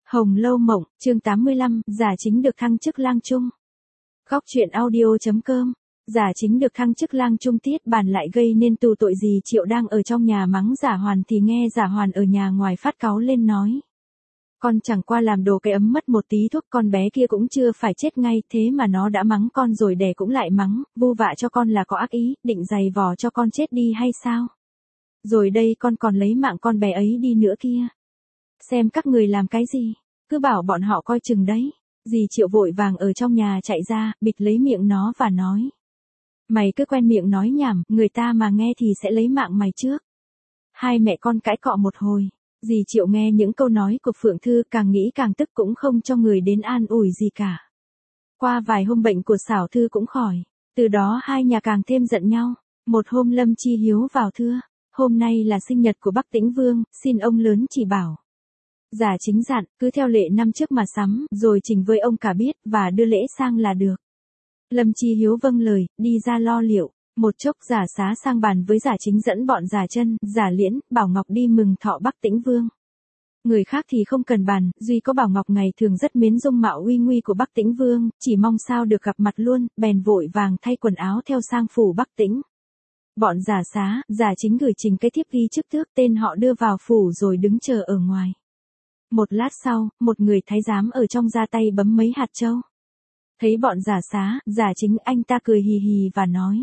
Hồng Lâu Mộng, chương 85, giả chính được thăng chức lang trung. Góc truyện audio.com. Giả chính được thăng chức lang trung tiết bàn lại gây nên tù tội gì. Triệu đang ở trong nhà mắng Giả Hoàn thì nghe Giả Hoàn ở nhà ngoài phát cáu lên nói. Con chẳng qua làm đồ cái ấm mất một tí thuốc, con bé kia cũng chưa phải chết ngay, thế mà nó đã mắng con rồi đẻ cũng lại mắng, vu vạ cho con là có ác ý, định giày vò cho con chết đi hay sao? Rồi đây con còn lấy mạng con bé ấy đi nữa kia. Xem các người làm cái gì, cứ bảo bọn họ coi chừng đấy. Dì Triệu vội vàng ở trong nhà chạy ra, bịt lấy miệng nó và nói. Mày cứ quen miệng nói nhảm, người ta mà nghe thì sẽ lấy mạng mày trước. Hai mẹ con cãi cọ một hồi. Dì Triệu nghe những câu nói của Phượng Thư càng nghĩ càng tức, cũng không cho người đến an ủi gì cả. Qua vài hôm bệnh của Xảo Thư cũng khỏi. Từ đó hai nhà càng thêm giận nhau. Một hôm Lâm Chi Hiếu vào thưa. Hôm nay là sinh nhật của Bắc Tĩnh Vương, xin ông lớn chỉ bảo. Giả chính dặn, cứ theo lệ năm trước mà sắm, rồi trình với ông cả biết, và đưa lễ sang là được. Lâm Chi Hiếu vâng lời, đi ra lo liệu. Một chốc Giả Xá sang bàn với Giả Chính dẫn bọn Giả Chân, Giả Liễn, Bảo Ngọc đi mừng thọ Bắc Tĩnh Vương. Người khác thì không cần bàn, duy có Bảo Ngọc ngày thường rất mến dung mạo uy nguy của Bắc Tĩnh Vương, chỉ mong sao được gặp mặt luôn, bèn vội vàng thay quần áo theo sang phủ Bắc Tĩnh. Bọn Giả Xá, Giả Chính gửi trình cái thiếp ghi chức tước tên họ đưa vào phủ rồi đứng chờ ở ngoài. Một lát sau, một người thái giám ở trong ra tay bấm mấy hạt châu. Thấy bọn Giả Xá, Giả Chính, anh ta cười hì hì và nói.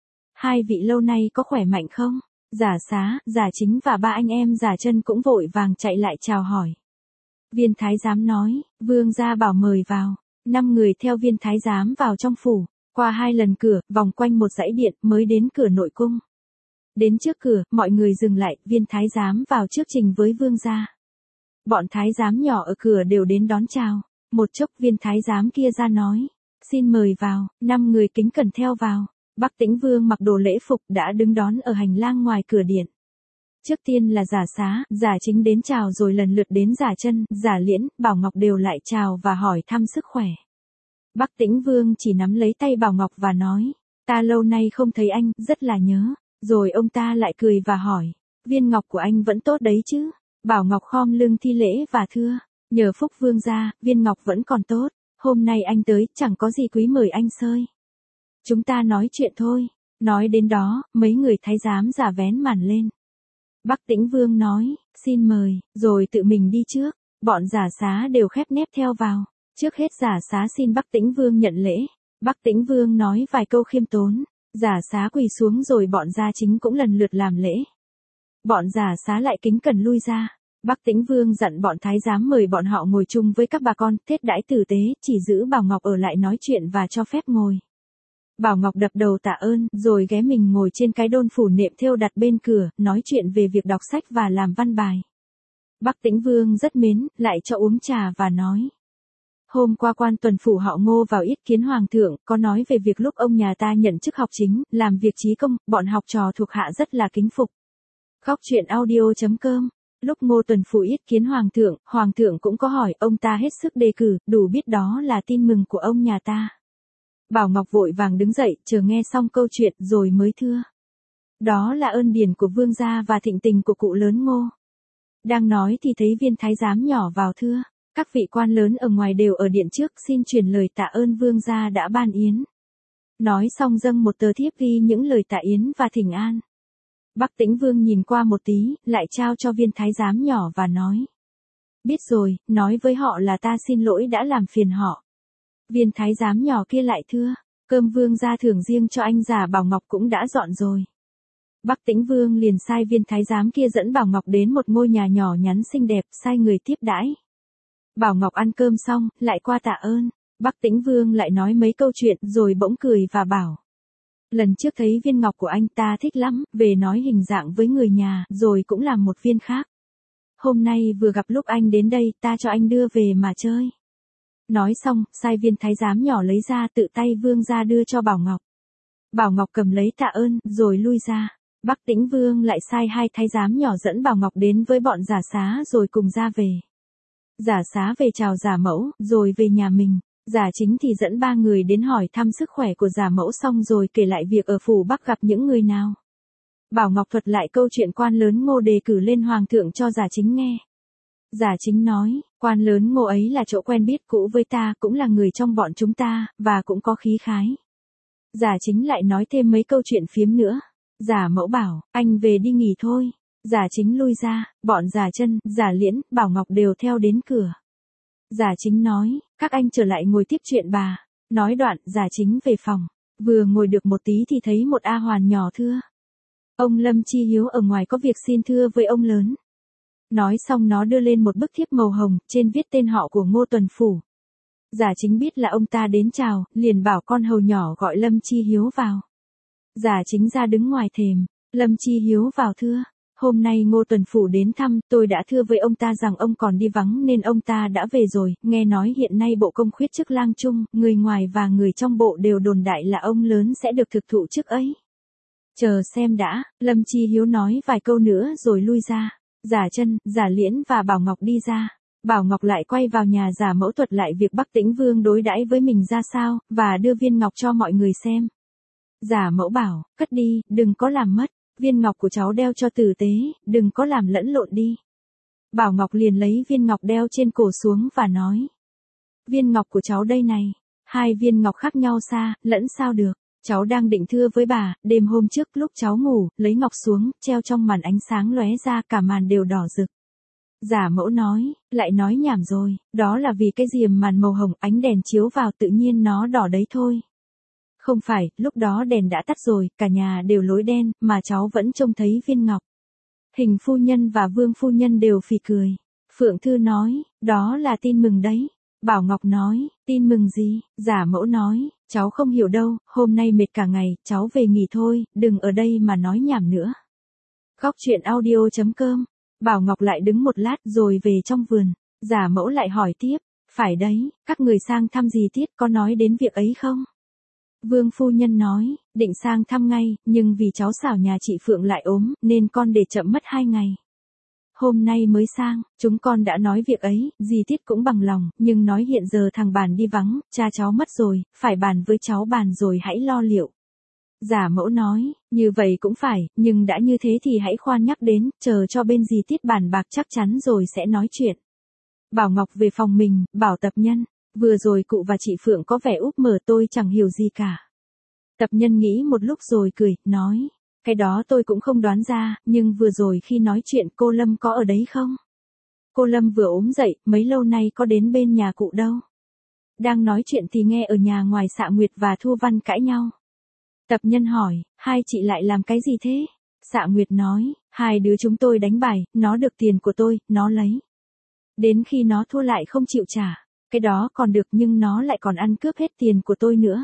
Hai vị lâu nay có khỏe mạnh không? Giả Xá, Giả Chính và ba anh em Giả Chân cũng vội vàng chạy lại chào hỏi. Viên thái giám nói, vương gia bảo mời vào. 5 người theo viên thái giám vào trong phủ, qua 2 lần cửa, vòng quanh một dãy điện mới đến cửa nội cung. Đến trước cửa, mọi người dừng lại, viên thái giám vào trước trình với vương gia. Bọn thái giám nhỏ ở cửa đều đến đón chào. Một chốc viên thái giám kia ra nói, xin mời vào. 5 người kính cẩn theo vào. Bắc Tĩnh Vương mặc đồ lễ phục đã đứng đón ở hành lang ngoài cửa điện. Trước tiên là Giả Xá, Giả Chính đến chào rồi lần lượt đến Giả Chân, Giả Liễn, Bảo Ngọc đều lại chào và hỏi thăm sức khỏe. Bắc Tĩnh Vương chỉ nắm lấy tay Bảo Ngọc và nói, ta lâu nay không thấy anh, rất là nhớ. Rồi ông ta lại cười và hỏi, viên ngọc của anh vẫn tốt đấy chứ? Bảo Ngọc khom lưng thi lễ và thưa, nhờ phúc vương gia, viên ngọc vẫn còn tốt. Hôm nay anh tới, chẳng có gì quý mời anh sơi. Chúng ta nói chuyện thôi. Nói đến đó, mấy người thái giám giả vén màn lên. Bắc Tĩnh Vương nói, xin mời, rồi tự mình đi trước. Bọn Giả Xá đều khép nép theo vào. Trước hết Giả Xá xin Bắc Tĩnh Vương nhận lễ. Bắc Tĩnh Vương nói vài câu khiêm tốn. Giả Xá quỳ xuống rồi bọn Gia Chính cũng lần lượt làm lễ. Bọn Giả Xá lại kính cẩn lui ra. Bắc Tĩnh Vương dặn bọn thái giám mời bọn họ ngồi chung với các bà con, thết đãi tử tế, chỉ giữ Bảo Ngọc ở lại nói chuyện và cho phép ngồi. Bảo Ngọc đập đầu tạ ơn, rồi ghé mình ngồi trên cái đôn phủ nệm thêu đặt bên cửa, nói chuyện về việc đọc sách và làm văn bài. Bắc Tĩnh Vương rất mến, lại cho uống trà và nói. Hôm qua quan tuần phủ họ Ngô vào yết kiến hoàng thượng, có nói về việc lúc ông nhà ta nhận chức học chính, làm việc chí công, bọn học trò thuộc hạ rất là kính phục. Góc truyện audio.com. Lúc Ngô tuần phủ yết kiến hoàng thượng cũng có hỏi, ông ta hết sức đề cử, đủ biết đó là tin mừng của ông nhà ta. Bảo Ngọc vội vàng đứng dậy, chờ nghe xong câu chuyện rồi mới thưa. Đó là ơn điển của vương gia và thịnh tình của cụ lớn Ngô. Đang nói thì thấy viên thái giám nhỏ vào thưa. Các vị quan lớn ở ngoài đều ở điện trước, xin truyền lời tạ ơn vương gia đã ban yến. Nói xong dâng một tờ thiếp ghi những lời tạ yến và thỉnh an. Bắc Tĩnh Vương nhìn qua một tí, lại trao cho viên thái giám nhỏ và nói. Biết rồi, nói với họ là ta xin lỗi đã làm phiền họ. Viên thái giám nhỏ kia lại thưa, cơm vương gia thưởng riêng cho anh Giả Bảo Ngọc cũng đã dọn rồi. Bắc Tĩnh Vương liền sai viên thái giám kia dẫn Bảo Ngọc đến một ngôi nhà nhỏ nhắn xinh đẹp, sai người tiếp đãi. Bảo Ngọc ăn cơm xong, lại qua tạ ơn. Bắc Tĩnh Vương lại nói mấy câu chuyện rồi bỗng cười và bảo. Lần trước thấy viên ngọc của anh ta thích lắm, về nói hình dạng với người nhà, rồi cũng làm một viên khác. Hôm nay vừa gặp lúc anh đến đây, ta cho anh đưa về mà chơi. Nói xong, sai viên thái giám nhỏ lấy ra tự tay vương gia đưa cho Bảo Ngọc. Bảo Ngọc cầm lấy tạ ơn, rồi lui ra. Bắc Tĩnh Vương lại sai 2 thái giám nhỏ dẫn Bảo Ngọc đến với bọn Giả Xá rồi cùng ra về. Giả Xá về chào Giả Mẫu, rồi về nhà mình. Giả Chính thì dẫn 3 người đến hỏi thăm sức khỏe của Giả Mẫu xong rồi kể lại việc ở phủ Bắc gặp những người nào. Bảo Ngọc thuật lại câu chuyện quan lớn Ngô đề cử lên hoàng thượng cho Giả Chính nghe. Giả Chính nói, Quan lớn Ngô ấy là chỗ quen biết cũ với ta, cũng là người trong bọn chúng ta, và cũng có khí khái. Giả Chính lại nói thêm mấy câu chuyện phiếm nữa. Giả Mẫu bảo, anh về đi nghỉ thôi. Giả Chính lui ra, bọn Giả Chân, Giả Liễn, Bảo Ngọc đều theo đến cửa. Giả Chính nói, các anh trở lại ngồi tiếp chuyện bà. Nói đoạn, Giả Chính về phòng. Vừa ngồi được một tí thì thấy một A Hoàn nhỏ thưa. Ông Lâm Chi Hiếu ở ngoài có việc xin thưa với ông lớn. Nói xong nó đưa lên một bức thiếp màu hồng, trên viết tên họ của Ngô Tuần Phủ. Giả Chính biết là ông ta đến chào, liền bảo con hầu nhỏ gọi Lâm Chi Hiếu vào. Giả Chính ra đứng ngoài thềm, Lâm Chi Hiếu vào thưa. Hôm nay Ngô Tuần Phủ đến thăm, tôi đã thưa với ông ta rằng ông còn đi vắng nên ông ta đã về rồi, nghe nói hiện nay bộ công khuyết chức lang trung, người ngoài và người trong bộ đều đồn đại là ông lớn sẽ được thực thụ chức ấy. Chờ xem đã, Lâm Chi Hiếu nói vài câu nữa rồi lui ra. Giả Chân, Giả Liễn và Bảo Ngọc đi ra. Bảo Ngọc lại quay vào nhà Giả Mẫu thuật lại việc Bắc Tĩnh Vương đối đãi với mình ra sao, và đưa viên ngọc cho mọi người xem. Giả Mẫu bảo, cất đi, đừng có làm mất. Viên ngọc của cháu đeo cho tử tế, đừng có làm lẫn lộn đi. Bảo Ngọc liền lấy viên ngọc đeo trên cổ xuống và nói. Viên ngọc của cháu đây này, hai viên ngọc khác nhau xa, lẫn sao được. Cháu đang định thưa với bà, đêm hôm trước lúc cháu ngủ, lấy ngọc xuống, treo trong màn ánh sáng lóe ra cả màn đều đỏ rực. Giả Mẫu nói, lại nói nhảm rồi, đó là vì cái diềm màn màu hồng ánh đèn chiếu vào tự nhiên nó đỏ đấy thôi. Không phải, lúc đó đèn đã tắt rồi, cả nhà đều lối đen, mà cháu vẫn trông thấy viên ngọc. Hình phu nhân và Vương phu nhân đều phì cười. Phượng Thư nói, đó là tin mừng đấy. Bảo Ngọc nói, tin mừng gì? Giả Mẫu nói, cháu không hiểu đâu, hôm nay mệt cả ngày, cháu về nghỉ thôi, đừng ở đây mà nói nhảm nữa. Góc truyện audio.com. Bảo Ngọc lại đứng một lát rồi về trong vườn. Giả Mẫu lại hỏi tiếp, phải đấy, các người sang thăm gì Tiết có nói đến việc ấy không? Vương phu nhân nói, định sang thăm ngay, nhưng vì cháu xảo nhà chị Phượng lại ốm, nên con để chậm mất 2 ngày. Hôm nay mới sang, chúng con đã nói việc ấy, dì Tiết cũng bằng lòng, nhưng nói hiện giờ thằng Bàn đi vắng, cha cháu mất rồi, phải bàn với cháu Bàn rồi hãy lo liệu. Giả Mẫu nói, như vậy cũng phải, nhưng đã như thế thì hãy khoan nhắc đến, chờ cho bên dì Tiết bàn bạc chắc chắn rồi sẽ nói chuyện. Bảo Ngọc về phòng mình, bảo Tập Nhân, vừa rồi cụ và chị Phượng có vẻ úp mở tôi chẳng hiểu gì cả. Tập Nhân nghĩ một lúc rồi cười, nói, cái đó tôi cũng không đoán ra, nhưng vừa rồi khi nói chuyện cô Lâm có ở đấy không? Cô Lâm vừa ốm dậy, mấy lâu nay có đến bên nhà cụ đâu. Đang nói chuyện thì nghe ở nhà ngoài Xạ Nguyệt và Thu Văn cãi nhau. Tập Nhân hỏi, hai chị lại làm cái gì thế? Xạ Nguyệt nói, hai đứa chúng tôi đánh bài, nó được tiền của tôi, nó lấy. Đến khi nó thua lại không chịu trả. Cái đó còn được nhưng nó lại còn ăn cướp hết tiền của tôi nữa.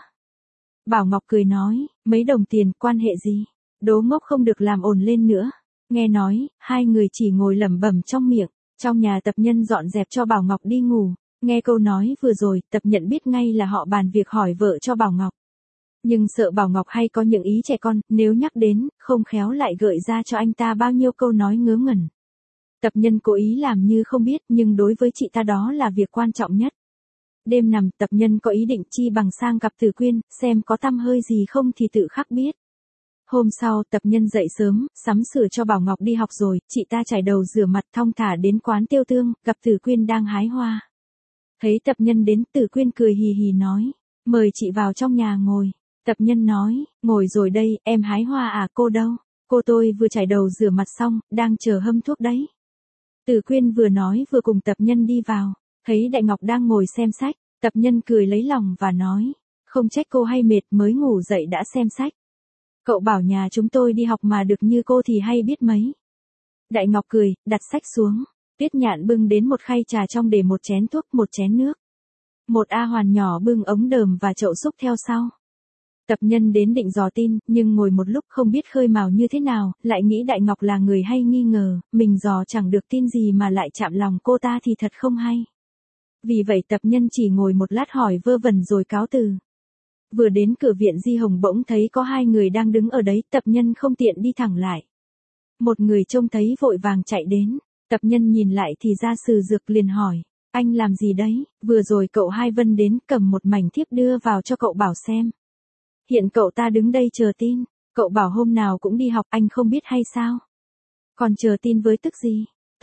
Bảo Ngọc cười nói, mấy đồng tiền quan hệ gì? Đố ngốc không được làm ồn lên nữa. Nghe nói, hai người chỉ ngồi lẩm bẩm trong miệng. Trong nhà Tập Nhân dọn dẹp cho Bảo Ngọc đi ngủ. Nghe câu nói vừa rồi, Tập Nhận biết ngay là họ bàn việc hỏi vợ cho Bảo Ngọc. Nhưng sợ Bảo Ngọc hay có những ý trẻ con, nếu nhắc đến, không khéo lại gợi ra cho anh ta bao nhiêu câu nói ngớ ngẩn. Tập Nhân cố ý làm như không biết, nhưng đối với chị ta đó là việc quan trọng nhất. Đêm nằm, Tập Nhân có ý định chi bằng sang gặp Từ Quyên, xem có tăm hơi gì không thì tự khắc biết. Hôm sau, Tập Nhân dậy sớm, sắm sửa cho Bảo Ngọc đi học rồi, chị ta chải đầu rửa mặt thong thả đến quán Tiêu Tương, gặp Từ Quyên đang hái hoa. Thấy Tập Nhân đến, Từ Quyên cười hì hì nói, mời chị vào trong nhà ngồi. Tập Nhân nói, ngồi rồi đây, em hái hoa à, cô đâu? Cô tôi vừa chải đầu rửa mặt xong, đang chờ hâm thuốc đấy. Từ Quyên vừa nói vừa cùng Tập Nhân đi vào, thấy Đại Ngọc đang ngồi xem sách, Tập Nhân cười lấy lòng và nói, không trách cô hay mệt mới ngủ dậy đã xem sách. Cậu bảo nhà chúng tôi đi học mà được như cô thì hay biết mấy. Đại Ngọc cười, đặt sách xuống, Tuyết Nhạn bưng đến một khay trà trong để một chén thuốc, một chén nước. Một A Hoàn nhỏ bưng ống đờm và chậu xúc theo sau. Tập Nhân đến định dò tin, nhưng ngồi một lúc không biết khơi mào như thế nào, lại nghĩ Đại Ngọc là người hay nghi ngờ, mình dò chẳng được tin gì mà lại chạm lòng cô ta thì thật không hay. Vì vậy Tập Nhân chỉ ngồi một lát hỏi vơ vẩn rồi cáo từ. Vừa đến cửa viện Di Hồng bỗng thấy có hai người đang đứng ở đấy, Tập Nhân không tiện đi thẳng lại. Một người trông thấy vội vàng chạy đến, Tập Nhân nhìn lại thì ra Sử Dược liền hỏi, anh làm gì đấy, vừa rồi cậu Hai Vân đến cầm một mảnh thiếp đưa vào cho cậu Bảo xem. Hiện cậu ta đứng đây chờ tin, cậu Bảo hôm nào cũng đi học anh không biết hay sao? Còn chờ tin với tức gì?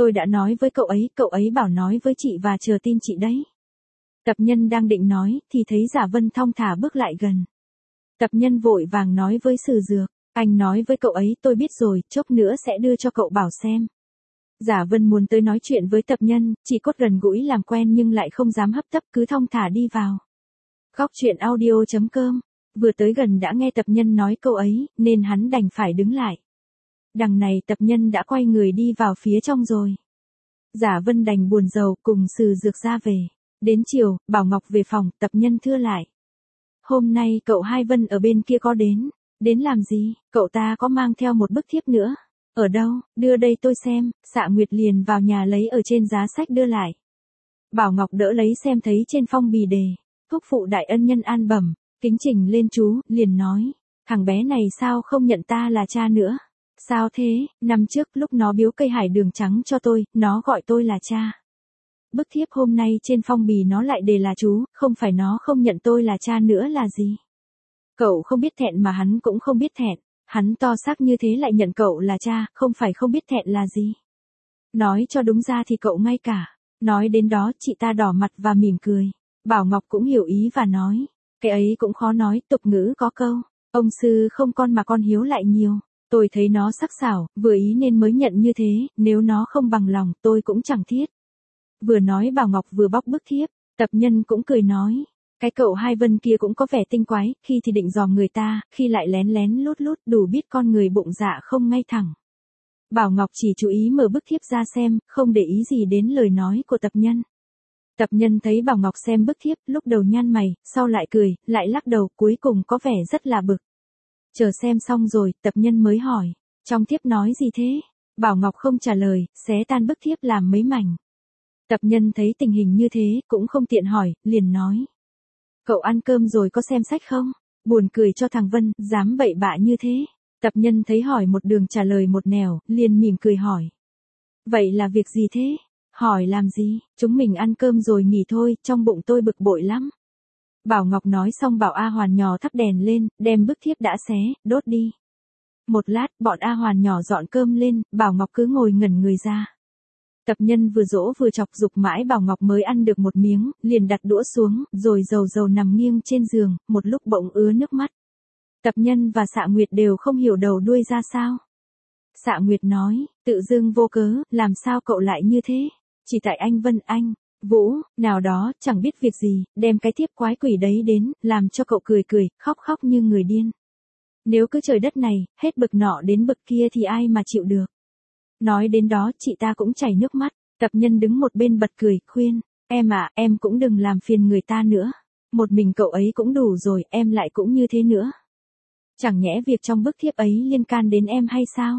Tôi đã nói với cậu ấy bảo nói với chị và chờ tin chị đấy. Tập nhân đang định nói, thì thấy Giả Vân thong thả bước lại gần. Tập nhân vội vàng nói với Sử Dược, anh nói với cậu ấy tôi biết rồi, chốc nữa sẽ đưa cho cậu Bảo xem. Giả Vân muốn tới nói chuyện với tập nhân, chỉ cốt gần gũi làm quen nhưng lại không dám hấp tấp cứ thong thả đi vào. Góc truyện audio.com, vừa tới gần đã nghe tập nhân nói câu ấy, nên hắn đành phải đứng lại. Đằng này tập nhân đã quay người đi vào phía trong rồi. Giả Vân đành buồn rầu cùng Sử Dược ra về. Đến chiều, Bảo Ngọc về phòng, tập nhân thưa lại. Hôm nay cậu Hai Vân ở bên kia có đến. Đến làm gì? Cậu ta có mang theo một bức thiếp nữa. Ở đâu? Đưa đây tôi xem. Xạ Nguyệt liền vào nhà lấy ở trên giá sách đưa lại. Bảo Ngọc đỡ lấy xem thấy trên phong bì đề. Thúc phụ đại ân nhân an bẩm, kính trình lên chú, liền nói. Thằng bé này sao không nhận ta là cha nữa? Sao thế? Năm trước lúc nó biếu cây hải đường trắng cho tôi, nó gọi tôi là cha. Bức thiếp hôm nay trên phong bì nó lại đề là chú, không phải nó không nhận tôi là cha nữa là gì? Cậu không biết thẹn mà hắn cũng không biết thẹn. Hắn to xác như thế lại nhận cậu là cha, không phải không biết thẹn là gì? Nói cho đúng ra thì cậu ngay cả. Nói đến đó chị ta đỏ mặt và mỉm cười. Bảo Ngọc cũng hiểu ý và nói. Cái ấy cũng khó nói, tục ngữ có câu. Ông sư không con mà con hiếu lại nhiều. Tôi thấy nó sắc sảo, vừa ý nên mới nhận như thế, nếu nó không bằng lòng tôi cũng chẳng thiết. Vừa nói Bảo Ngọc vừa bóc bức thiếp, tập nhân cũng cười nói. Cái cậu Hai Vân kia cũng có vẻ tinh quái, khi thì định dòm người ta, khi lại lén lén lút lút đủ biết con người bụng dạ không ngay thẳng. Bảo Ngọc chỉ chú ý mở bức thiếp ra xem, không để ý gì đến lời nói của tập nhân. Tập nhân thấy Bảo Ngọc xem bức thiếp, lúc đầu nhăn mày, sau lại cười, lại lắc đầu, cuối cùng có vẻ rất là bực. Chờ xem xong rồi, tập nhân mới hỏi, trong thiếp nói gì thế? Bảo Ngọc không trả lời, xé tan bức thiếp làm mấy mảnh. Tập nhân thấy tình hình như thế, cũng không tiện hỏi, liền nói. Cậu ăn cơm rồi có xem sách không? Buồn cười cho thằng Vân, dám bậy bạ như thế. Tập nhân thấy hỏi một đường trả lời một nẻo, liền mỉm cười hỏi. Vậy là việc gì thế? Hỏi làm gì? Chúng mình ăn cơm rồi nghỉ thôi, trong bụng tôi bực bội lắm. Bảo Ngọc nói xong bảo A Hoàn nhỏ thắp đèn lên, đem bức thiếp đã xé, đốt đi. Một lát, bọn A Hoàn nhỏ dọn cơm lên, Bảo Ngọc cứ ngồi ngẩn người ra. Tập nhân vừa dỗ vừa chọc giục mãi Bảo Ngọc mới ăn được một miếng, liền đặt đũa xuống, rồi dầu dầu nằm nghiêng trên giường, một lúc bỗng ứa nước mắt. Tập nhân và Xạ Nguyệt đều không hiểu đầu đuôi ra sao. Xạ Nguyệt nói, tự dưng vô cớ, làm sao cậu lại như thế? Chỉ tại anh Vân anh, Vũ, nào đó, chẳng biết việc gì, đem cái thiếp quái quỷ đấy đến, làm cho cậu cười cười, khóc khóc như người điên. Nếu cứ trời đất này, hết bực nọ đến bực kia thì ai mà chịu được. Nói đến đó chị ta cũng chảy nước mắt, tập nhân đứng một bên bật cười, khuyên, em à, em cũng đừng làm phiền người ta nữa. Một mình cậu ấy cũng đủ rồi, em lại cũng như thế nữa. Chẳng nhẽ việc trong bức thiếp ấy liên can đến em hay sao?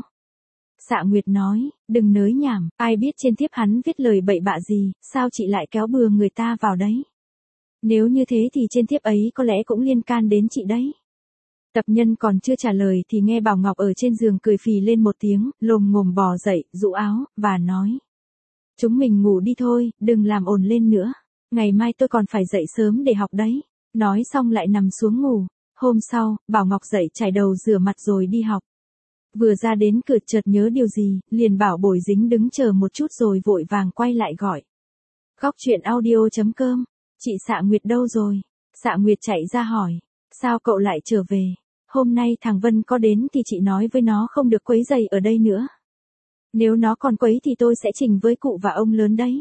Xạ Nguyệt nói, đừng nới nhảm, ai biết trên thiếp hắn viết lời bậy bạ gì, sao chị lại kéo bừa người ta vào đấy? Nếu như thế thì trên thiếp ấy có lẽ cũng liên can đến chị đấy. Tập nhân còn chưa trả lời thì nghe Bảo Ngọc ở trên giường cười phì lên một tiếng, lồm ngồm bò dậy, rũ áo, và nói. Chúng mình ngủ đi thôi, đừng làm ồn lên nữa. Ngày mai tôi còn phải dậy sớm để học đấy. Nói xong lại nằm xuống ngủ. Hôm sau, Bảo Ngọc dậy chải đầu rửa mặt rồi đi học. Vừa ra đến cửa chợt nhớ điều gì, liền bảo Bồi Dính đứng chờ một chút rồi vội vàng quay lại gọi. Góc truyện audio.com, chị Xạ Nguyệt đâu rồi? Xạ Nguyệt chạy ra hỏi, sao cậu lại trở về? Hôm nay thằng Vân có đến thì chị nói với nó không được quấy rầy ở đây nữa. Nếu nó còn quấy thì tôi sẽ trình với cụ và ông lớn đấy.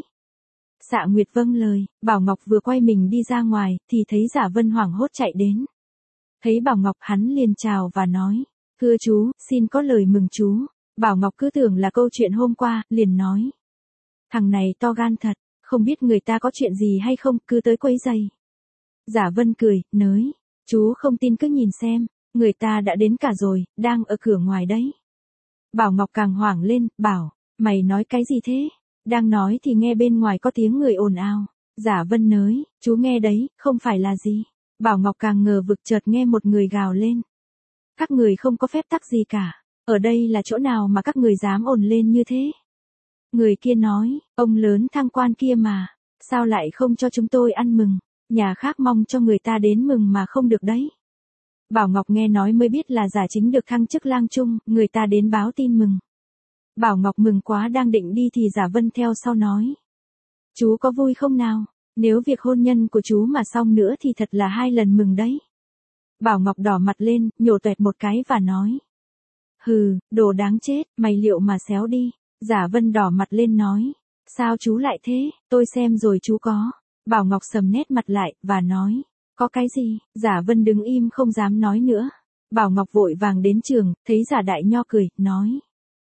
Xạ Nguyệt vâng lời, Bảo Ngọc vừa quay mình đi ra ngoài, thì thấy Giả Vân hoảng hốt chạy đến. Thấy Bảo Ngọc hắn liền chào và nói, thưa chú, xin có lời mừng chú. Bảo Ngọc cứ tưởng là câu chuyện hôm qua, liền nói. Thằng này to gan thật, không biết người ta có chuyện gì hay không, cứ tới quấy rầy. Giả Vân cười, nới, chú không tin cứ nhìn xem, người ta đã đến cả rồi, đang ở cửa ngoài đấy. Bảo Ngọc càng hoảng lên, bảo, mày nói cái gì thế? Đang nói thì nghe bên ngoài có tiếng người ồn ào. Giả Vân nới, chú nghe đấy, không phải là gì. Bảo Ngọc càng ngờ vực chợt nghe một người gào lên. Các người không có phép tắc gì cả, ở đây là chỗ nào mà các người dám ồn lên như thế? Người kia nói, ông lớn thăng quan kia mà, sao lại không cho chúng tôi ăn mừng, nhà khác mong cho người ta đến mừng mà không được đấy. Bảo Ngọc nghe nói mới biết là Giả Chính được thăng chức lang trung, người ta đến báo tin mừng. Bảo Ngọc mừng quá đang định đi thì Giả Vân theo sau nói. Chú có vui không nào? Nếu việc hôn nhân của chú mà xong nữa thì thật là 2 lần mừng đấy. Bảo Ngọc đỏ mặt lên, nhổ toẹt một cái và nói. Hừ, đồ đáng chết, mày liệu mà xéo đi. Giả Vân đỏ mặt lên nói. Sao chú lại thế, tôi xem rồi chú có. Bảo Ngọc sầm nét mặt lại, và nói. Có cái gì? Giả Vân đứng im không dám nói nữa. Bảo Ngọc vội vàng đến trường, thấy Giả Đại Nho cười, nói.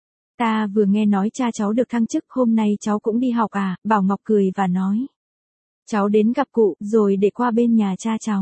Ta vừa nghe nói cha cháu được thăng chức, hôm nay cháu cũng đi học à? Bảo Ngọc cười và nói. Cháu đến gặp cụ, rồi để qua bên nhà cha cháu.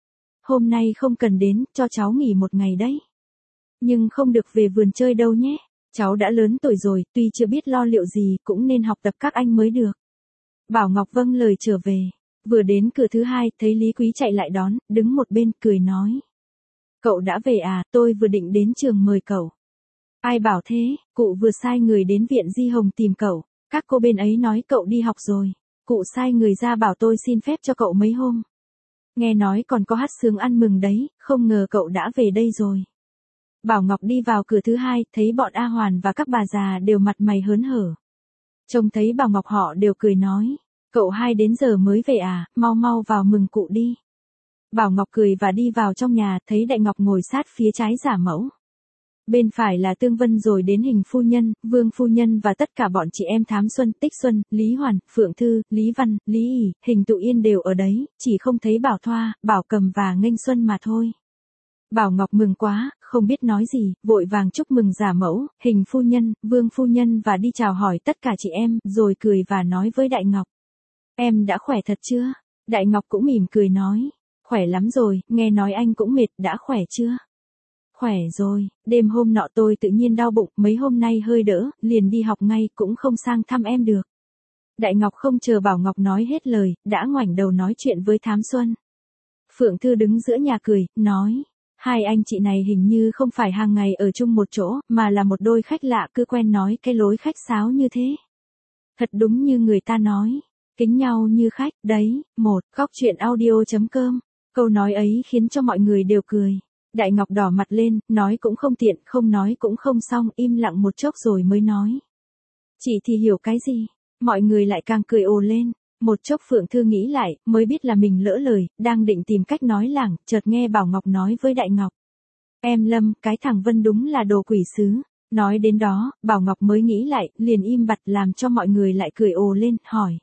Hôm nay không cần đến, cho cháu nghỉ một ngày đấy. Nhưng không được về vườn chơi đâu nhé. Cháu đã lớn tuổi rồi, tuy chưa biết lo liệu gì, cũng nên học tập các anh mới được. Bảo Ngọc vâng lời trở về. Vừa đến cửa thứ 2, thấy Lý Quý chạy lại đón, đứng một bên, cười nói. Cậu đã về à, tôi vừa định đến trường mời cậu. Ai bảo thế, cụ vừa sai người đến viện Di Hồng tìm cậu. Các cô bên ấy nói cậu đi học rồi. Cụ sai người ra bảo tôi xin phép cho cậu mấy hôm. Nghe nói còn có hát sướng ăn mừng đấy, không ngờ cậu đã về đây rồi. Bảo Ngọc đi vào cửa thứ 2, thấy bọn A Hoàn và các bà già đều mặt mày hớn hở. Trông thấy Bảo Ngọc họ đều cười nói. Cậu hai đến giờ mới về à, mau mau vào mừng cụ đi. Bảo Ngọc cười và đi vào trong nhà, thấy Đại Ngọc ngồi sát phía trái Giả Mẫu. Bên phải là Tương Vân, rồi đến Hình phu nhân, Vương phu nhân và tất cả bọn chị em Thám Xuân, Tích Xuân, Lý Hoàn, Phượng Thư, Lý Văn, Lý ỉ, Hình Tụ Yên đều ở đấy, chỉ không thấy Bảo Thoa, Bảo Cầm và Nghênh Xuân mà thôi. Bảo Ngọc mừng quá, không biết nói gì, vội vàng chúc mừng Giả Mẫu, Hình phu nhân, Vương phu nhân và đi chào hỏi tất cả chị em, rồi cười và nói với Đại Ngọc. Em đã khỏe thật chưa? Đại Ngọc cũng mỉm cười nói. Khỏe lắm rồi, nghe nói anh cũng mệt, đã khỏe chưa? Khỏe rồi, đêm hôm nọ tôi tự nhiên đau bụng, mấy hôm nay hơi đỡ, liền đi học ngay, cũng không sang thăm em được. Đại Ngọc không chờ Bảo Ngọc nói hết lời, đã ngoảnh đầu nói chuyện với Thám Xuân. Phượng Thư đứng giữa nhà cười, nói. Hai anh chị này hình như không phải hàng ngày ở chung một chỗ, mà là một đôi khách lạ, cứ quen nói cái lối khách sáo như thế. Thật đúng như người ta nói. Kính nhau như khách, đấy, Góc truyện audio.com. Câu nói ấy khiến cho mọi người đều cười. Đại Ngọc đỏ mặt lên, nói cũng không tiện, không nói cũng không xong, im lặng một chốc rồi mới nói. Chị thì hiểu cái gì? Mọi người lại càng cười ồ lên. Một chốc Phượng Thư nghĩ lại, mới biết là mình lỡ lời, đang định tìm cách nói lảng, chợt nghe Bảo Ngọc nói với Đại Ngọc. Em Lâm, cái thằng Vân đúng là đồ quỷ sứ. Nói đến đó, Bảo Ngọc mới nghĩ lại, liền im bặt làm cho mọi người lại cười ồ lên, hỏi.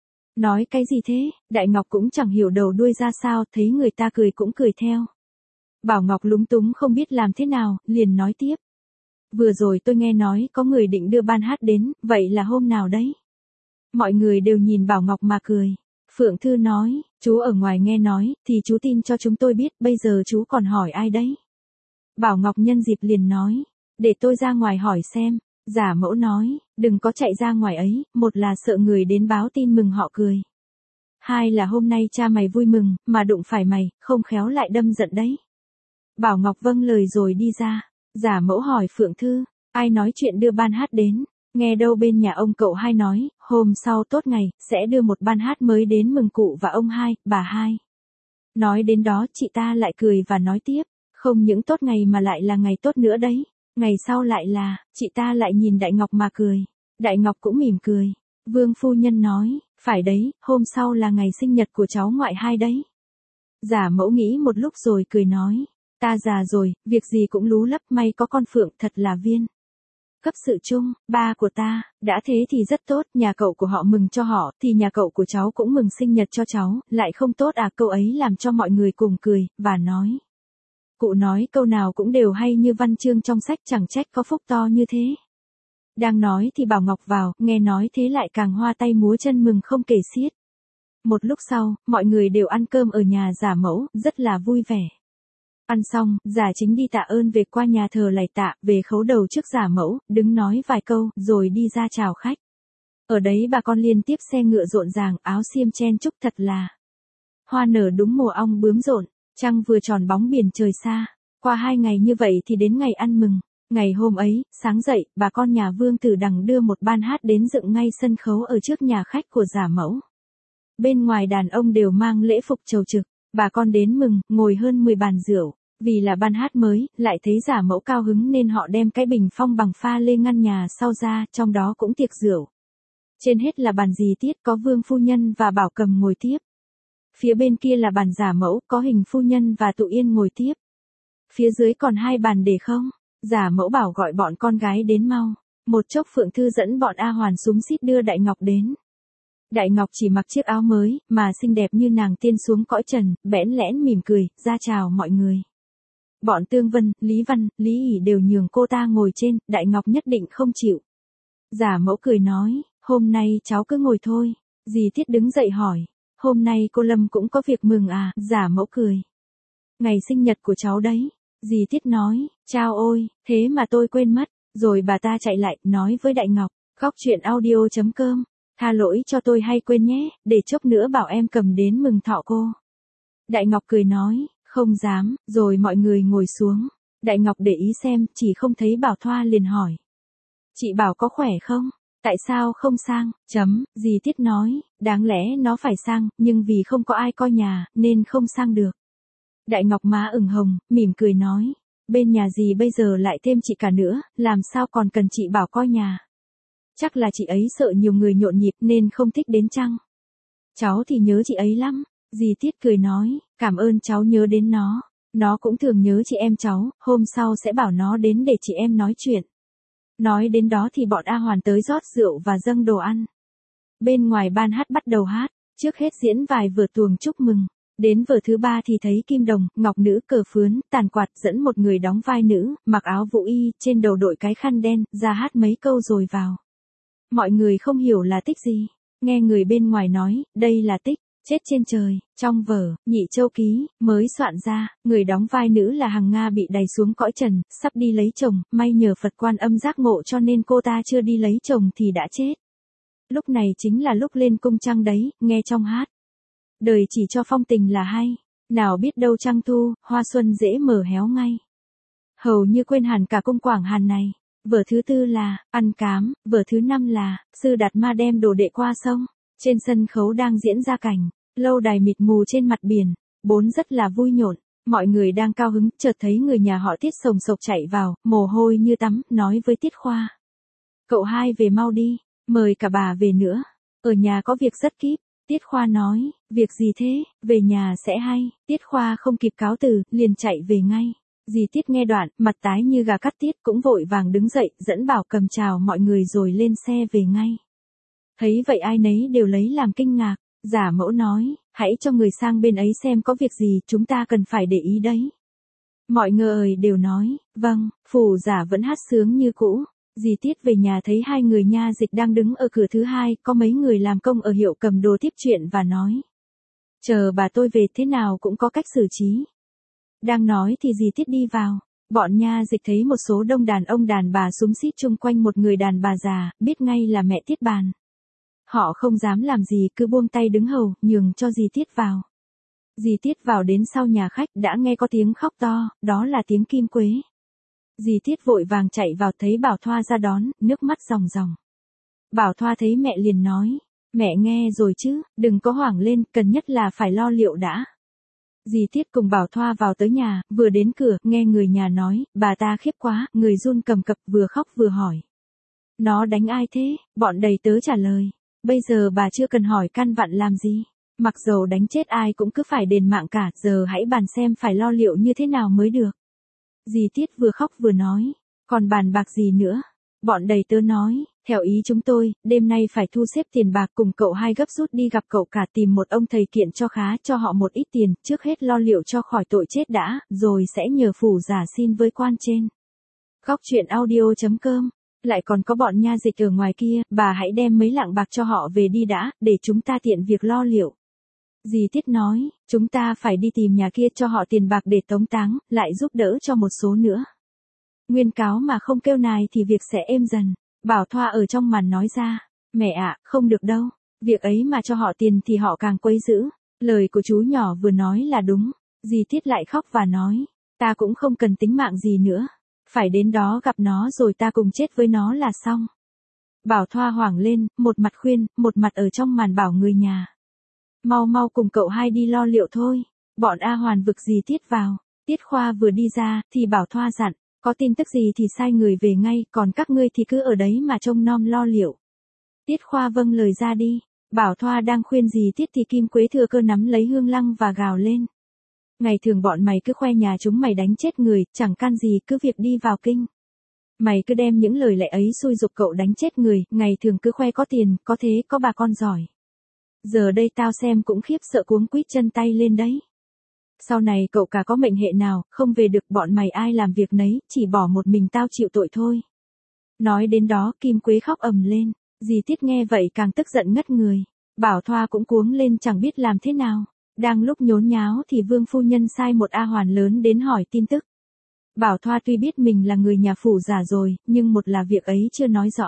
Nói cái gì thế? Đại Ngọc cũng chẳng hiểu đầu đuôi ra sao, thấy người ta cười cũng cười theo. Bảo Ngọc lúng túng không biết làm thế nào, liền nói tiếp. Vừa rồi tôi nghe nói có người định đưa ban hát đến, vậy là hôm nào đấy? Mọi người đều nhìn Bảo Ngọc mà cười. Phượng Thư nói, chú ở ngoài nghe nói, thì chú tin cho chúng tôi biết, bây giờ chú còn hỏi ai đấy? Bảo Ngọc nhân dịp liền nói, để tôi ra ngoài hỏi xem. Giả Mẫu nói, đừng có chạy ra ngoài ấy, một là sợ người đến báo tin mừng họ cười. Hai là hôm nay cha mày vui mừng, mà đụng phải mày, không khéo lại đâm giận đấy. Bảo Ngọc vâng lời rồi đi ra. Giả Mẫu hỏi Phượng Thư, ai nói chuyện đưa ban hát đến? Nghe đâu bên nhà ông cậu hai nói, hôm sau tốt ngày, sẽ đưa một ban hát mới đến mừng cụ và ông hai, bà hai. Nói đến đó chị ta lại cười và nói tiếp, không những tốt ngày mà lại là ngày tốt nữa đấy. Ngày sau lại là, chị ta lại nhìn Đại Ngọc mà cười. Đại Ngọc cũng mỉm cười. Vương phu nhân nói, phải đấy, hôm sau là ngày sinh nhật của cháu ngoại hai đấy. Giả Mẫu nghĩ một lúc rồi cười nói, ta già rồi, việc gì cũng lú lấp, may có con Phượng thật là viên. Cấp sự chung, ba của ta, đã thế thì rất tốt, nhà cậu của họ mừng cho họ, thì nhà cậu của cháu cũng mừng sinh nhật cho cháu, lại không tốt à? Câu ấy làm cho mọi người cùng cười, và nói. Cụ nói câu nào cũng đều hay như văn chương trong sách, chẳng trách có phúc to như thế. Đang nói thì Bảo Ngọc vào, nghe nói thế lại càng hoa tay múa chân mừng không kể xiết. Một lúc sau, mọi người đều ăn cơm ở nhà Giả Mẫu, rất là vui vẻ. Ăn xong, Giả Chính đi tạ ơn về qua nhà thờ lạy tạ, về khấu đầu trước Giả Mẫu, đứng nói vài câu, rồi đi ra chào khách. Ở đấy bà con liên tiếp xe ngựa rộn ràng, áo xiêm chen chúc thật là. Hoa nở đúng mùa ong bướm rộn, trăng vừa tròn bóng biển trời xa. Qua 2 ngày như vậy thì đến ngày ăn mừng. Ngày hôm ấy, sáng dậy, bà con nhà Vương Tử Đằng đưa một ban hát đến dựng ngay sân khấu ở trước nhà khách của Giả Mẫu. Bên ngoài đàn ông đều mang lễ phục chầu trực, bà con đến mừng, ngồi hơn 10 bàn rượu. Vì là ban hát mới, lại thấy giả mẫu cao hứng nên họ đem cái bình phong bằng pha lê ngăn nhà sau ra, trong đó cũng tiệc rượu. Trên hết là bàn dì Tiết có Vương phu nhân và Bảo Cầm ngồi tiếp. Phía bên kia là bàn giả mẫu có Hình phu nhân và Tụ Yên ngồi tiếp. Phía dưới còn 2 bàn để không. Giả mẫu bảo gọi bọn con gái đến mau. Một chốc Phượng Thư dẫn bọn A Hoàn xúm xít đưa Đại Ngọc đến. Đại Ngọc chỉ mặc chiếc áo mới, mà xinh đẹp như nàng tiên xuống cõi trần, bẽn lẽn mỉm cười, ra chào mọi người. Bọn Tương Vân, Lý Văn, Lý ỉ đều nhường cô ta ngồi trên, Đại Ngọc nhất định không chịu. Giả mẫu cười nói, hôm nay cháu cứ ngồi thôi. Dì Tiết đứng dậy hỏi, hôm nay cô Lâm cũng có việc mừng à? Giả mẫu cười. Ngày sinh nhật của cháu đấy. Dì Tiết nói, chao ôi, thế mà tôi quên mất. Rồi bà ta chạy lại, nói với Đại Ngọc, Góc Chuyện Audio.com, tha lỗi cho tôi hay quên nhé, để chốc nữa bảo em cầm đến mừng thọ cô. Đại Ngọc cười nói, không dám, rồi mọi người ngồi xuống. Đại Ngọc để ý xem, chỉ không thấy Bảo Thoa liền hỏi. Chị Bảo có khỏe không? Tại sao không sang? Dì Tiết nói, đáng lẽ nó phải sang, nhưng vì không có ai coi nhà, nên không sang được. Đại Ngọc má ửng hồng, mỉm cười nói, bên nhà dì bây giờ lại thêm chị cả nữa, làm sao còn cần chị Bảo coi nhà. Chắc là chị ấy sợ nhiều người nhộn nhịp nên không thích đến chăng? Cháu thì nhớ chị ấy lắm. Dì Tiết cười nói, cảm ơn cháu nhớ đến nó. Nó cũng thường nhớ chị em cháu, hôm sau sẽ bảo nó đến để chị em nói chuyện. Nói đến đó thì bọn A Hoàn tới rót rượu và dâng đồ ăn. Bên ngoài ban hát bắt đầu hát, trước hết diễn vài vở tuồng chúc mừng. Đến vở thứ 3 thì thấy Kim Đồng, Ngọc Nữ, Cờ Phướn, Tàn Quạt dẫn một người đóng vai nữ, mặc áo vũ y, trên đầu đội cái khăn đen, ra hát mấy câu rồi vào. Mọi người không hiểu là tích gì. Nghe người bên ngoài nói, đây là tích, chết trên trời. Trong vở, Nhị Châu Ký, mới soạn ra, người đóng vai nữ là Hằng Nga bị đày xuống cõi trần, sắp đi lấy chồng, may nhờ Phật Quan Âm giác ngộ cho nên cô ta chưa đi lấy chồng thì đã chết. Lúc này chính là lúc lên cung trăng đấy, nghe trong hát. Đời chỉ cho phong tình là hay, nào biết đâu trăng thu, hoa xuân dễ mở héo ngay. Hầu như quên hẳn cả cung Quảng Hàn này. Vở thứ 4 là Ăn Cám, vở thứ 5 là Sư Đạt Ma đem đồ đệ qua sông. Trên sân khấu đang diễn ra cảnh lâu đài mịt mù trên mặt biển, 4 rất là vui nhộn. Mọi người đang cao hứng, chợt thấy người nhà họ Tiết sồng sộc chạy vào, mồ hôi như tắm, nói với Tiết Khoa. Cậu hai về mau đi, mời cả bà về nữa. Ở nhà có việc rất kíp. Tiết Khoa nói, việc gì thế, về nhà sẽ hay. Tiết Khoa không kịp cáo từ, liền chạy về ngay. Dì Tiết nghe đoạn, mặt tái như gà cắt tiết cũng vội vàng đứng dậy, dẫn Bảo Cầm chào mọi người rồi lên xe về ngay. Thấy vậy ai nấy đều lấy làm kinh ngạc. Giả mẫu nói, hãy cho người sang bên ấy xem có việc gì, chúng ta cần phải để ý đấy. Mọi người đều nói, vâng, phủ giả vẫn hát sướng như cũ. Dì Tiết về nhà thấy 2 người nha dịch đang đứng ở cửa thứ 2, có mấy người làm công ở hiệu cầm đồ tiếp chuyện và nói. Chờ bà tôi về thế nào cũng có cách xử trí. Đang nói thì dì Tiết đi vào. Bọn nha dịch thấy một số đông đàn ông đàn bà xúm xít chung quanh một người đàn bà già, biết ngay là mẹ Tiết Bàn. Họ không dám làm gì, cứ buông tay đứng hầu, nhường cho dì Tiết vào. Dì Tiết vào đến sau nhà khách đã nghe có tiếng khóc to, đó là tiếng Kim Quế. Dì Tiết vội vàng chạy vào thấy Bảo Thoa ra đón, nước mắt ròng ròng. Bảo Thoa thấy mẹ liền nói, mẹ nghe rồi chứ, đừng có hoảng lên, cần nhất là phải lo liệu đã. Dì Tiết cùng Bảo Thoa vào tới nhà, vừa đến cửa, nghe người nhà nói, bà ta khiếp quá, người run cầm cập vừa khóc vừa hỏi. Nó đánh ai thế? Bọn đầy tớ trả lời. Bây giờ bà chưa cần hỏi căn vặn làm gì. Mặc dầu đánh chết ai cũng cứ phải đền mạng cả, giờ hãy bàn xem phải lo liệu như thế nào mới được. Dì Tiết vừa khóc vừa nói, còn bàn bạc gì nữa? Bọn đầy tớ nói, theo ý chúng tôi, đêm nay phải thu xếp tiền bạc cùng cậu hai gấp rút đi gặp cậu cả tìm một ông thầy kiện cho khá cho họ một ít tiền, trước hết lo liệu cho khỏi tội chết đã, rồi sẽ nhờ phủ giả xin với quan trên. Góc Chuyện Audio.com. Lại còn có bọn nha dịch ở ngoài kia, bà hãy đem mấy lạng bạc cho họ về đi đã, để chúng ta tiện việc lo liệu. Dì Tiết nói, chúng ta phải đi tìm nhà kia cho họ tiền bạc để tống táng, lại giúp đỡ cho một số nữa. Nguyên cáo mà không kêu nài thì việc sẽ êm dần. Bảo Thoa ở trong màn nói ra, mẹ ạ, không được đâu. Việc ấy mà cho họ tiền thì họ càng quấy dữ. Lời của chú nhỏ vừa nói là đúng. Dì Tiết lại khóc và nói, ta cũng không cần tính mạng gì nữa. Phải đến đó gặp nó rồi ta cùng chết với nó là xong. Bảo Thoa hoảng lên, một mặt khuyên, một mặt ở trong màn bảo người nhà. Mau mau cùng cậu hai đi lo liệu thôi. Bọn A Hoàn vực dì Tiết vào. Tiết Khoa vừa đi ra, thì Bảo Thoa dặn, có tin tức gì thì sai người về ngay, còn các ngươi thì cứ ở đấy mà trông nom lo liệu. Tiết Khoa vâng lời ra đi. Bảo Thoa đang khuyên gì Tiết thì Kim Quế thừa cơ nắm lấy Hương Lăng và gào lên. Ngày thường bọn mày cứ khoe nhà chúng mày đánh chết người, chẳng can gì cứ việc đi vào kinh. Mày cứ đem những lời lẽ ấy xui giục cậu đánh chết người, ngày thường cứ khoe có tiền, có thế, có bà con giỏi. Giờ đây tao xem cũng khiếp sợ cuống quýt chân tay lên đấy. Sau này cậu cả có mệnh hệ nào, không về được bọn mày ai làm việc nấy, chỉ bỏ một mình tao chịu tội thôi. Nói đến đó Kim Quế khóc ầm lên, dì Tiết nghe vậy càng tức giận ngất người. Bảo Thoa cũng cuống lên chẳng biết làm thế nào. Đang lúc nhốn nháo thì Vương phu nhân sai một A Hoàn lớn đến hỏi tin tức. Bảo Thoa tuy biết mình là người nhà phủ giả rồi, nhưng một là việc ấy chưa nói rõ.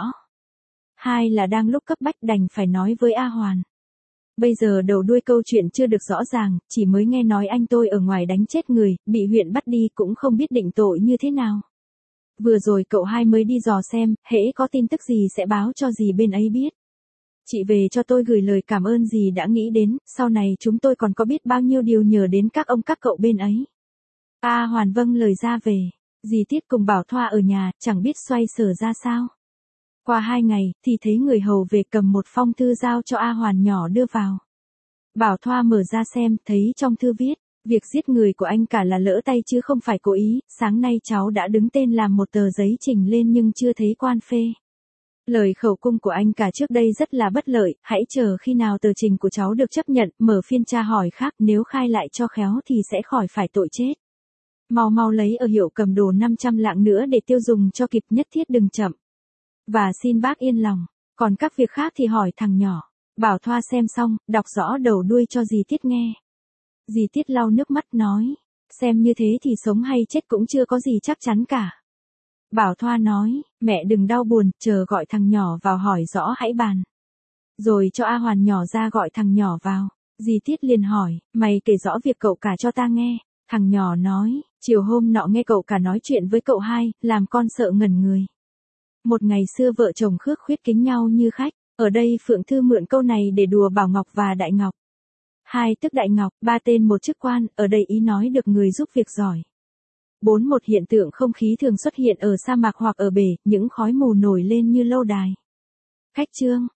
Hai là đang lúc cấp bách đành phải nói với A Hoàn. Bây giờ đầu đuôi câu chuyện chưa được rõ ràng, chỉ mới nghe nói anh tôi ở ngoài đánh chết người, bị huyện bắt đi cũng không biết định tội như thế nào. Vừa rồi cậu hai mới đi dò xem, hễ có tin tức gì sẽ báo cho dì bên ấy biết. Chị về cho tôi gửi lời cảm ơn dì đã nghĩ đến, sau này chúng tôi còn có biết bao nhiêu điều nhờ đến các ông các cậu bên ấy. A Hoàn vâng lời ra về, dì Tiết cùng Bảo Thoa ở nhà, chẳng biết xoay sở ra sao. Qua 2 ngày, thì thấy người hầu về cầm một phong thư giao cho A Hoàn nhỏ đưa vào. Bảo Thoa mở ra xem, thấy trong thư viết, việc giết người của anh cả là lỡ tay chứ không phải cố ý, sáng nay cháu đã đứng tên làm một tờ giấy trình lên nhưng chưa thấy quan phê. Lời khẩu cung của anh cả trước đây rất là bất lợi, hãy chờ khi nào tờ trình của cháu được chấp nhận, mở phiên tra hỏi khác, nếu khai lại cho khéo thì sẽ khỏi phải tội chết. Mau mau lấy ở hiệu cầm đồ 500 lạng nữa để tiêu dùng cho kịp, nhất thiết đừng chậm. Và xin bác yên lòng, còn các việc khác thì hỏi thằng nhỏ. Bảo Thoa xem xong, đọc rõ đầu đuôi cho dì Tiết nghe. Dì Tiết lau nước mắt nói, xem như thế thì sống hay chết cũng chưa có gì chắc chắn cả. Bảo Thoa nói, mẹ đừng đau buồn, chờ gọi thằng nhỏ vào hỏi rõ hãy bàn. Rồi cho A Hoàn nhỏ ra gọi thằng nhỏ vào. Dì Tiết liền hỏi, mày kể rõ việc cậu cả cho ta nghe. Thằng nhỏ nói, chiều hôm nọ nghe cậu cả nói chuyện với cậu hai, làm con sợ ngẩn người. Một ngày xưa vợ chồng khước khuyết kính nhau như khách, ở đây Phượng Thư mượn câu này để đùa Bảo Ngọc và Đại Ngọc. Hai tức Đại Ngọc, ba tên một chức quan, ở đây ý nói được người giúp việc giỏi. 4. Một hiện tượng không khí thường xuất hiện ở sa mạc hoặc ở bể, những khói mù nổi lên như lâu đài. Khách chương